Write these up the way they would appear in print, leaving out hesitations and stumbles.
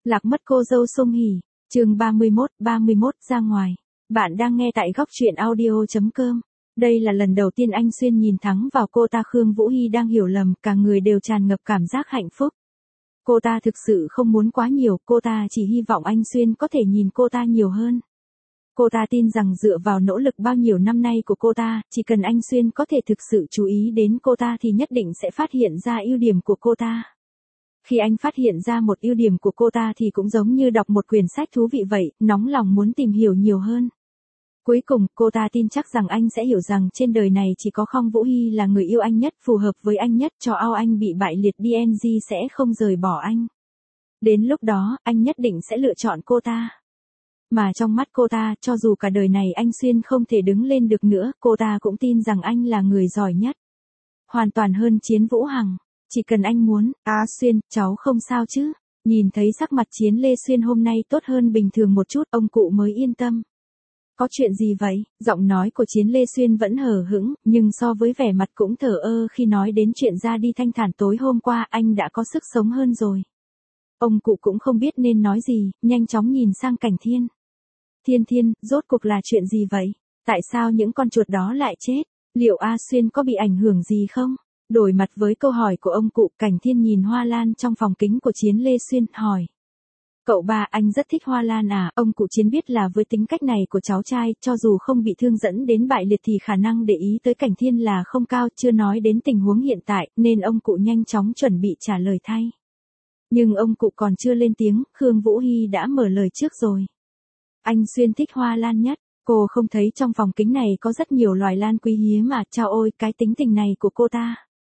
Lạc mất cô dâu Song Hỷ, chương 31 ra ngoài. Bạn đang nghe tại góc truyện audio.com. Đây là lần đầu tiên anh Xuyên nhìn thẳng vào cô ta. Khương Vũ Hy đang hiểu lầm, cả người đều tràn ngập cảm giác hạnh phúc. Cô ta thực sự không muốn quá nhiều, cô ta chỉ hy vọng anh Xuyên có thể nhìn cô ta nhiều hơn. Cô ta tin rằng dựa vào nỗ lực bao nhiêu năm nay của cô ta, chỉ cần anh Xuyên có thể thực sự chú ý đến cô ta thì nhất định sẽ phát hiện ra ưu điểm của cô ta. Khi anh phát hiện ra một ưu điểm của cô ta thì cũng giống như đọc một quyển sách thú vị vậy, nóng lòng muốn tìm hiểu nhiều hơn. Cuối cùng, cô ta tin chắc rằng anh sẽ hiểu rằng trên đời này chỉ có Khương Vũ Hy là người yêu anh nhất, phù hợp với anh nhất, cho ao anh bị bại liệt DNG sẽ không rời bỏ anh. Đến lúc đó, anh nhất định sẽ lựa chọn cô ta. Mà trong mắt cô ta, cho dù cả đời này anh Xuyên không thể đứng lên được nữa, cô ta cũng tin rằng anh là người giỏi nhất. Hoàn toàn hơn Chiến Vũ Hằng. Chỉ cần anh muốn, Xuyên, cháu không sao chứ. Nhìn thấy sắc mặt Chiến Lê Xuyên hôm nay tốt hơn bình thường một chút, ông cụ mới yên tâm. Có chuyện gì vậy? Giọng nói của Chiến Lê Xuyên vẫn hờ hững, nhưng so với vẻ mặt cũng thờ ơ khi nói đến chuyện ra đi thanh thản tối hôm qua, anh đã có sức sống hơn rồi. Ông cụ cũng không biết nên nói gì, nhanh chóng nhìn sang Cảnh Thiên. Thiên, rốt cuộc là chuyện gì vậy? Tại sao những con chuột đó lại chết? Liệu Xuyên có bị ảnh hưởng gì không? Đổi mặt với câu hỏi của ông cụ, Cảnh Thiên nhìn hoa lan trong phòng kính của Chiến Lê Xuyên, hỏi. Cậu ba, anh rất thích hoa lan à? Ông cụ Chiến biết là với tính cách này của cháu trai, cho dù không bị thương dẫn đến bại liệt thì khả năng để ý tới Cảnh Thiên là không cao, chưa nói đến tình huống hiện tại, nên ông cụ nhanh chóng chuẩn bị trả lời thay. Nhưng ông cụ còn chưa lên tiếng, Khương Vũ Hy đã mở lời trước rồi. Anh Xuyên thích hoa lan nhất. Cô không thấy trong phòng kính này có rất nhiều loài lan quý hiếm mà, chao ôi, cái tính tình này của cô ta.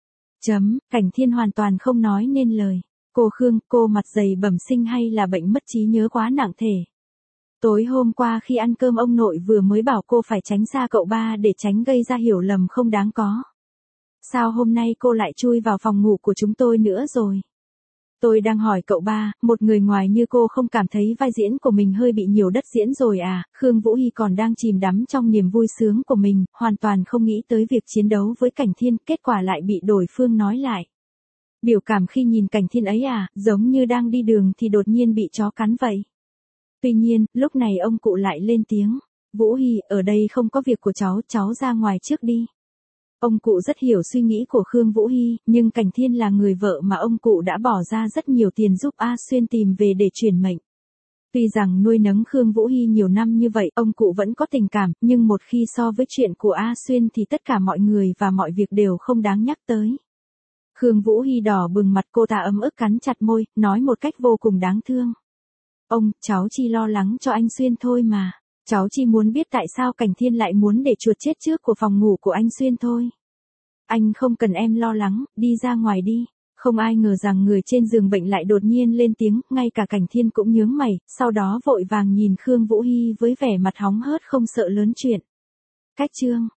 Cảnh Thiên hoàn toàn không nói nên lời. Cô Khương, cô mặt dày bẩm sinh hay là bệnh mất trí nhớ quá nặng thể? Tối hôm qua khi ăn cơm ông nội vừa mới bảo cô phải tránh xa cậu ba để tránh gây ra hiểu lầm không đáng có. Sao hôm nay cô lại chui vào phòng ngủ của chúng tôi nữa rồi? Tôi đang hỏi cậu ba, một người ngoài như cô không cảm thấy vai diễn của mình hơi bị nhiều đất diễn rồi à? Khương Vũ Hy còn đang chìm đắm trong niềm vui sướng của mình, hoàn toàn không nghĩ tới việc chiến đấu với Cảnh Thiên, kết quả lại bị đối phương nói lại. Biểu cảm khi nhìn Cảnh Thiên ấy giống như đang đi đường thì đột nhiên bị chó cắn vậy. Tuy nhiên, lúc này ông cụ lại lên tiếng. Vũ Hy, ở đây không có việc của cháu ra ngoài trước đi. Ông cụ rất hiểu suy nghĩ của Khương Vũ Hy, nhưng Cảnh Thiên là người vợ mà ông cụ đã bỏ ra rất nhiều tiền giúp Xuyên tìm về để chuyển mệnh. Tuy rằng nuôi nấng Khương Vũ Hy nhiều năm như vậy, ông cụ vẫn có tình cảm, nhưng một khi so với chuyện của Xuyên thì tất cả mọi người và mọi việc đều không đáng nhắc tới. Khương Vũ Hy đỏ bừng mặt, cô ta ấm ức cắn chặt môi, nói một cách vô cùng đáng thương. Ông, cháu chỉ lo lắng cho anh Xuyên thôi mà. Cháu chỉ muốn biết tại sao Cảnh Thiên lại muốn để chuột chết trước của phòng ngủ của anh Xuyên thôi. Anh không cần em lo lắng, đi ra ngoài đi. Không ai ngờ rằng người trên giường bệnh lại đột nhiên lên tiếng, ngay cả Cảnh Thiên cũng nhướng mày, sau đó vội vàng nhìn Khương Vũ Hy với vẻ mặt hóng hớt không sợ lớn chuyện. Cách chương